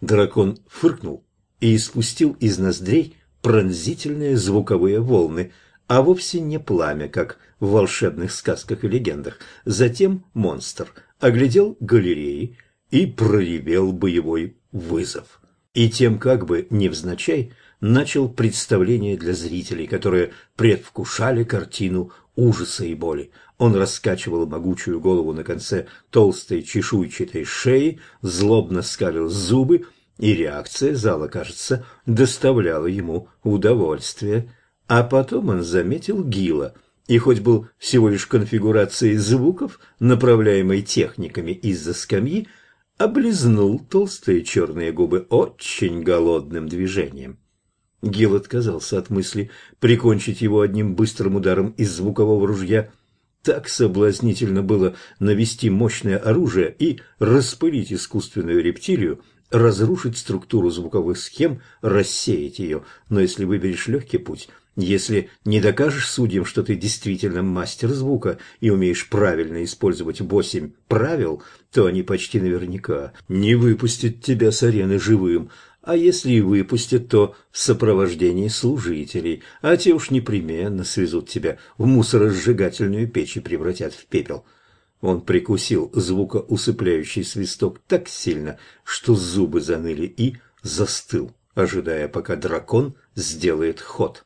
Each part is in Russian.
Дракон фыркнул и испустил из ноздрей пронзительные звуковые волны, а вовсе не пламя, как в волшебных сказках и легендах. Затем монстр оглядел галереи и проревел боевой вызов. И тем как бы невзначай начал представление для зрителей, которые предвкушали картину ужаса и боли. Он раскачивал могучую голову на конце толстой чешуйчатой шеи, злобно скалил зубы, и реакция зала, кажется, доставляла ему удовольствие. А потом он заметил Гила, и хоть был всего лишь конфигурацией звуков, направляемой техниками из-за скамьи, облизнул толстые черные губы очень голодным движением. Гил отказался от мысли прикончить его одним быстрым ударом из звукового ружья. Так соблазнительно было навести мощное оружие и распылить искусственную рептилию, разрушить структуру звуковых схем, рассеять ее. Но если выберешь легкий путь, если не докажешь судьям, что ты действительно мастер звука и умеешь правильно использовать 8 правил, то они почти наверняка не выпустят тебя с арены живым. А если и выпустят, то в сопровождении служителей, а те уж непременно свезут тебя в мусоросжигательную печь и превратят в пепел. Он прикусил звукоусыпляющий свисток так сильно, что зубы заныли, и застыл, ожидая, пока дракон сделает ход.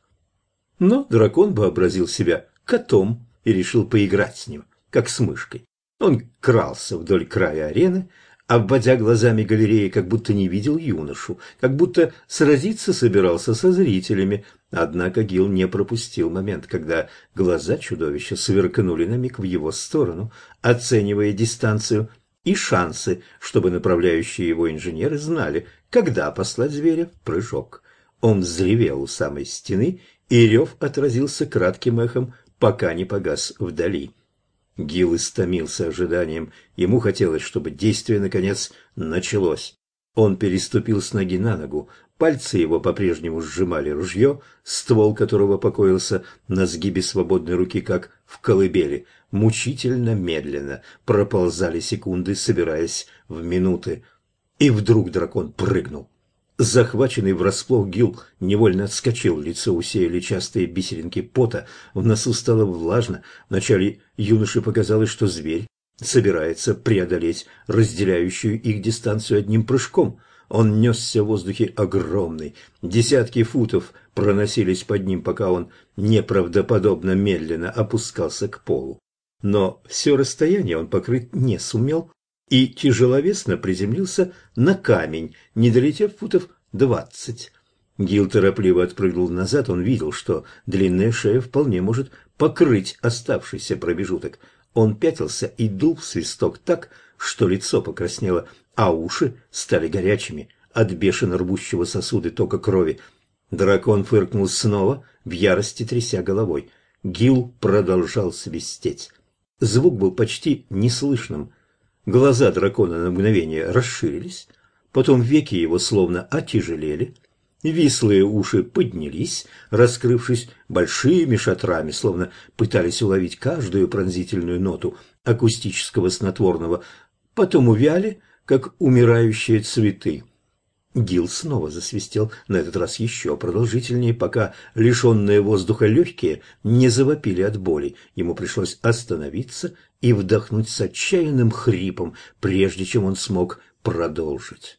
Но дракон вообразил себя котом и решил поиграть с ним, как с мышкой. Он крался вдоль края арены, обводя глазами галереи, как будто не видел юношу, как будто сразиться собирался со зрителями. Однако Гил не пропустил момент, когда глаза чудовища сверкнули на миг в его сторону, оценивая дистанцию и шансы, чтобы направляющие его инженеры знали, когда послать зверя в прыжок. Он взревел у самой стены, и рев отразился кратким эхом, пока не погас вдали. Гил истомился ожиданием. Ему хотелось, чтобы действие, наконец, началось. Он переступил с ноги на ногу. Пальцы его по-прежнему сжимали ружье, ствол которого покоился на сгибе свободной руки, как в колыбели. Мучительно медленно проползали секунды, собираясь в минуты. И вдруг дракон прыгнул. Захваченный врасплох, Гил невольно отскочил, лицо усеяли частые бисеринки пота, в носу стало влажно. Вначале юноше показалось, что зверь собирается преодолеть разделяющую их дистанцию одним прыжком. Он несся в воздухе огромный, десятки футов проносились под ним, пока он неправдоподобно медленно опускался к полу. Но все расстояние он покрыть не сумел, и тяжеловесно приземлился на камень, не долетев футов 20. Гил торопливо отпрыгнул назад. Он видел, что длинная шея вполне может покрыть оставшийся промежуток. Он пятился и дул в свисток так, что лицо покраснело, а уши стали горячими от бешено рвущего сосуды тока крови. Дракон фыркнул снова, в ярости тряся головой. Гил продолжал свистеть. Звук был почти неслышным. Глаза дракона на мгновение расширились, потом веки его словно отяжелели, вислые уши поднялись, раскрывшись большими шатрами, словно пытались уловить каждую пронзительную ноту акустического снотворного, потом увяли, как умирающие цветы. Гил снова засвистел, на этот раз еще продолжительнее, пока лишенные воздуха легкие не завопили от боли. Ему пришлось остановиться и вдохнуть с отчаянным хрипом, прежде чем он смог продолжить.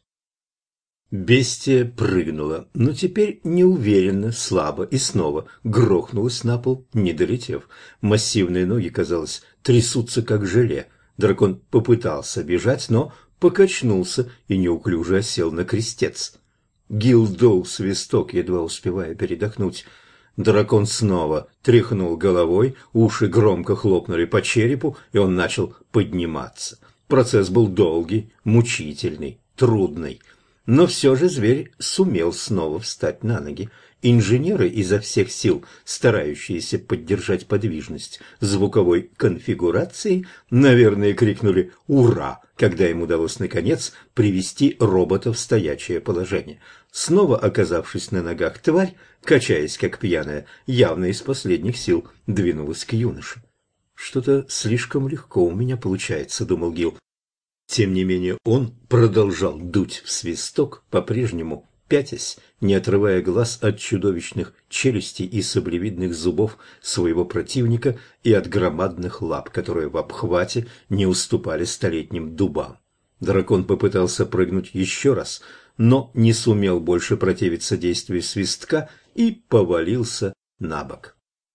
Бестия прыгнула, но теперь неуверенно, слабо и снова грохнулась на пол, не долетев. Массивные ноги, казалось, трясутся, как желе. Дракон попытался бежать, но покачнулся и неуклюже осел на крестец. Гил дул свисток, едва успевая передохнуть. Дракон снова тряхнул головой, уши громко хлопнули по черепу, и он начал подниматься. Процесс был долгий, мучительный, трудный. Но все же зверь сумел снова встать на ноги. Инженеры, изо всех сил старающиеся поддержать подвижность звуковой конфигурации, наверное, крикнули «Ура!», когда им удалось наконец привести робота в стоячее положение. Снова оказавшись на ногах, тварь, качаясь как пьяная, явно из последних сил двинулась к юноше. «Что-то слишком легко у меня получается», — думал Гил. Тем не менее он продолжал дуть в свисток, по-прежнему пятясь, не отрывая глаз от чудовищных челюстей и саблевидных зубов своего противника и от громадных лап, которые в обхвате не уступали столетним дубам. Дракон попытался прыгнуть еще раз, но не сумел больше противиться действию свистка и повалился на бок.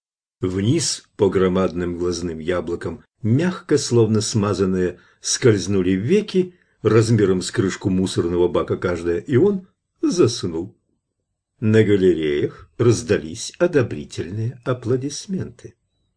Вниз по громадным глазным яблокам, мягко, словно смазанные, скользнули веки, размером с крышку мусорного бака каждая, и он заснул. На галереях раздались одобрительные аплодисменты.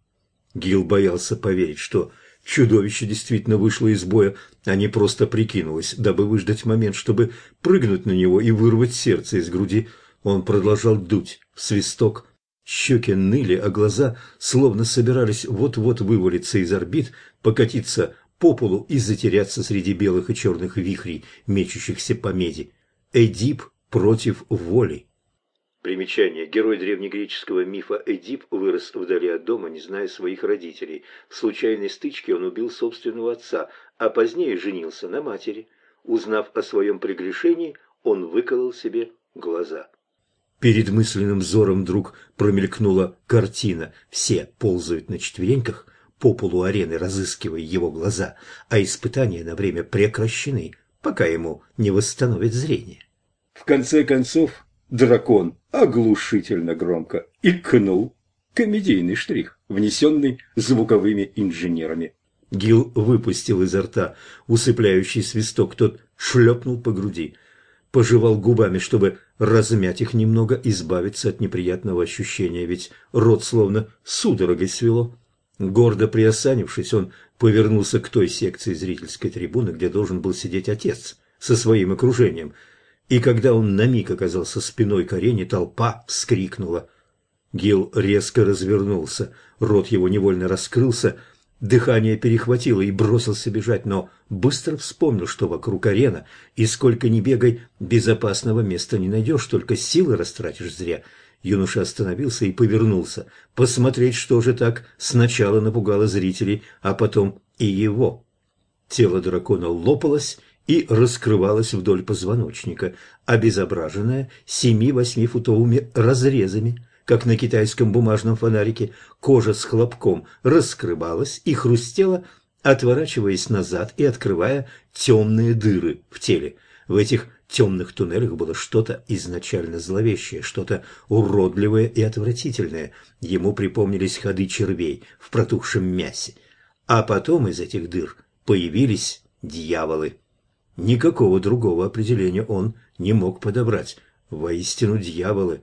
Гил боялся поверить, что чудовище действительно вышло из боя, а не просто прикинулось, дабы выждать момент, чтобы прыгнуть на него и вырвать сердце из груди. Он продолжал дуть в свисток. Щеки ныли, а глаза словно собирались вот-вот вывалиться из орбит, покатиться по полу и затеряться среди белых и черных вихрей, мечущихся по меди. Эдип против воли. Примечание. Герой древнегреческого мифа Эдип вырос вдали от дома, не зная своих родителей. В случайной стычке он убил собственного отца, а позднее женился на матери. Узнав о своем прегрешении, он выколол себе глаза. Перед мысленным взором вдруг промелькнула картина. Все ползают на четвереньках по полу арены, разыскивая его глаза, а испытания на время прекращены, пока ему не восстановит зрение. В конце концов, дракон оглушительно громко икнул. Комедийный штрих, внесенный звуковыми инженерами. Гил выпустил изо рта усыпляющий свисток, тот шлепнул по груди. Пожевал губами, чтобы размять их немного, избавиться от неприятного ощущения, ведь рот словно судорогой свело. Гордо приосанившись, он повернулся к той секции зрительской трибуны, где должен был сидеть отец со своим окружением. И когда он на миг оказался спиной к арене, толпа вскрикнула. Гил резко развернулся, рот его невольно раскрылся, дыхание перехватило и бросился бежать, но быстро вспомнил, что вокруг арена, и сколько ни бегай, безопасного места не найдешь, только силы растратишь зря. Юноша остановился и повернулся, посмотреть, что же так сначала напугало зрителей, а потом и его. Тело дракона лопалось и раскрывалось вдоль позвоночника, обезображенное 7-8-футовыми разрезами. Как на китайском бумажном фонарике, кожа с хлопком раскрывалась и хрустела, отворачиваясь назад и открывая темные дыры в теле. В этих темных туннелях было что-то изначально зловещее, что-то уродливое и отвратительное. Ему припомнились ходы червей в протухшем мясе. А потом из этих дыр появились дьяволы. Никакого другого определения он не мог подобрать. Воистину дьяволы.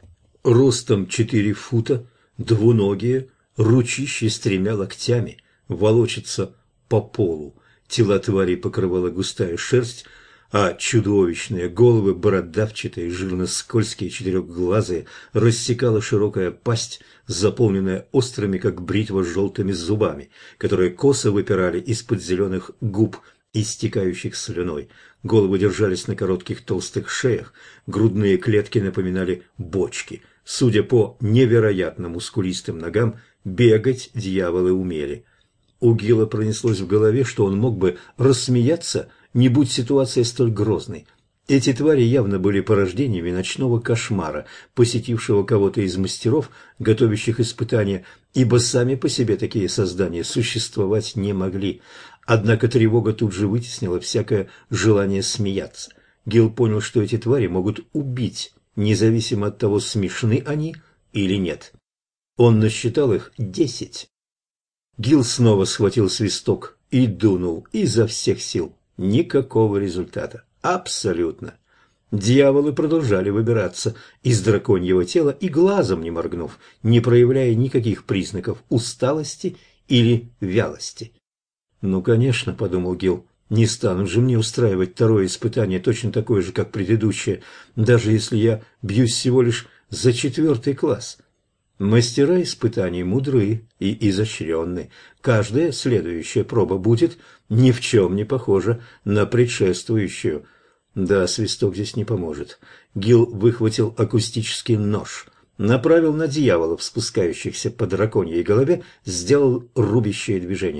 Ростом 4 фута, двуногие, ручищи с 3 локтями, волочатся по полу. Тела тварей покрывала густая шерсть, а чудовищные головы, бородавчатые, жирно-скользкие, четырехглазые, рассекала широкая пасть, заполненная острыми, как бритва, желтыми зубами, которые косо выпирали из-под зеленых губ, истекающих слюной. Головы держались на коротких толстых шеях, грудные клетки напоминали бочки. Судя по невероятно мускулистым ногам, бегать дьяволы умели. У Гила пронеслось в голове, что он мог бы рассмеяться, не будь ситуация столь грозной. Эти твари явно были порождениями ночного кошмара, посетившего кого-то из мастеров, готовящих испытания, ибо сами по себе такие создания существовать не могли. Однако тревога тут же вытеснила всякое желание смеяться. Гил понял, что эти твари могут убить, независимо от того, смешны они или нет. Он насчитал их 10. Гил снова схватил свисток и дунул изо всех сил. Никакого результата. Абсолютно. Дьяволы продолжали выбираться из драконьего тела и, глазом не моргнув, не проявляя никаких признаков усталости или вялости. «Ну, конечно», — подумал Гил, — «не станут же мне устраивать второе испытание, точно такое же, как предыдущее, даже если я бьюсь всего лишь за 4 класс». Мастера испытаний мудры и изощренны. Каждая следующая проба будет ни в чем не похожа на предшествующую. Да, свисток здесь не поможет. Гил выхватил акустический нож, направил на дьяволов, спускающихся по драконьей голове, сделал рубящее движение.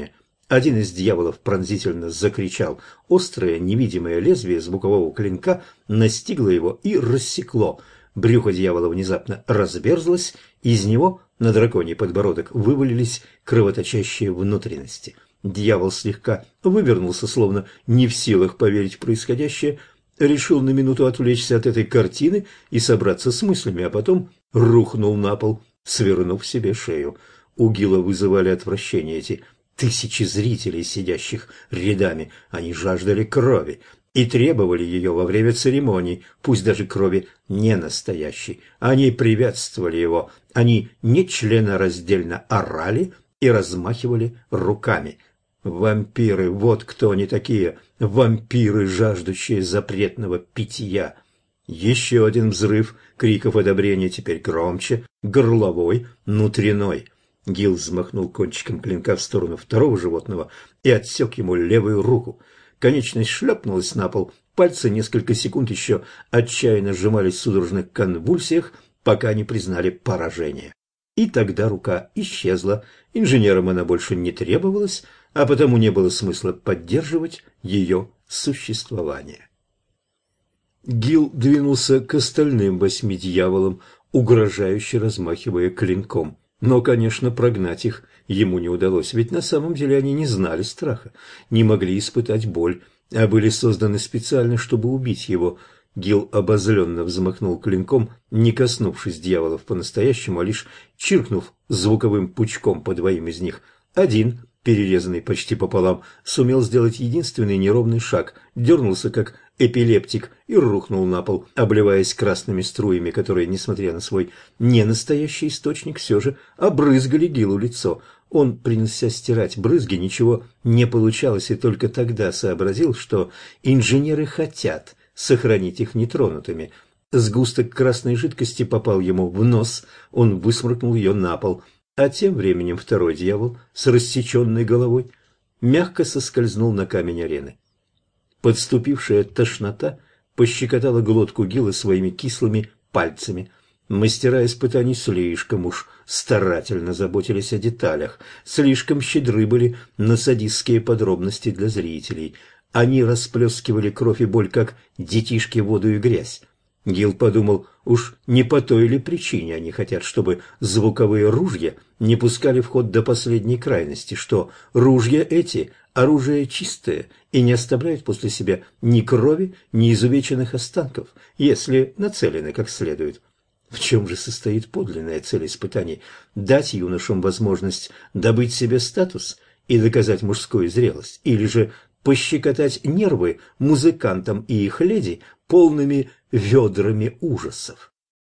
Один из дьяволов пронзительно закричал. Острое невидимое лезвие звукового клинка настигло его и рассекло. Брюхо дьявола внезапно разверзлось, из него на драконий подбородок вывалились кровоточащие внутренности. Дьявол слегка вывернулся, словно не в силах поверить в происходящее, решил на минуту отвлечься от этой картины и собраться с мыслями, а потом рухнул на пол, свернув себе шею. У Гила вызывали отвращение эти тысячи зрителей, сидящих рядами. Они жаждали крови и требовали ее во время церемоний, пусть даже крови не настоящей. Они приветствовали его, они нечленораздельно орали и размахивали руками. Вампиры, вот кто они такие, вампиры, жаждущие запретного питья. Еще один взрыв криков одобрения, теперь громче, горловой, внутренной. Гил взмахнул кончиком клинка в сторону второго животного и отсек ему левую руку. Конечность шлепнулась на пол, пальцы несколько секунд еще отчаянно сжимались в судорожных конвульсиях, пока не признали поражение. И тогда рука исчезла, инженерам она больше не требовалась, а потому не было смысла поддерживать ее существование. Гил двинулся к остальным 8 дьяволам, угрожающе размахивая клинком. Но, конечно, прогнать их ему не удалось, ведь на самом деле они не знали страха, не могли испытать боль, а были созданы специально, чтобы убить его. Гил обозленно взмахнул клинком, не коснувшись дьяволов по-настоящему, а лишь чиркнув звуковым пучком по 2 из них. Один, перерезанный почти пополам, сумел сделать единственный неровный шаг, дернулся как эпилептик и рухнул на пол, обливаясь красными струями, которые, несмотря на свой ненастоящий источник, все же обрызгали Гилу лицо. Он принялся стирать брызги, ничего не получалось, и только тогда сообразил, что инженеры хотят сохранить их нетронутыми. Сгусток красной жидкости попал ему в нос, он высморкнул ее на пол, а тем временем второй дьявол с рассеченной головой мягко соскользнул на камень арены. Подступившая тошнота пощекотала глотку Гила своими кислыми пальцами. Мастера испытаний слишком уж старательно заботились о деталях, слишком щедры были на садистские подробности для зрителей. Они расплескивали кровь и боль, как детишки воду и грязь. Гил подумал, уж не по той ли причине они хотят, чтобы звуковые ружья не пускали в ход до последней крайности, что ружья эти – оружие чистое и не оставляют после себя ни крови, ни изувеченных останков, если нацелены как следует. В чем же состоит подлинная цель испытаний? Дать юношам возможность добыть себе статус и доказать мужскую зрелость, или же пощекотать нервы музыкантам и их леди полными ведрами ужасов?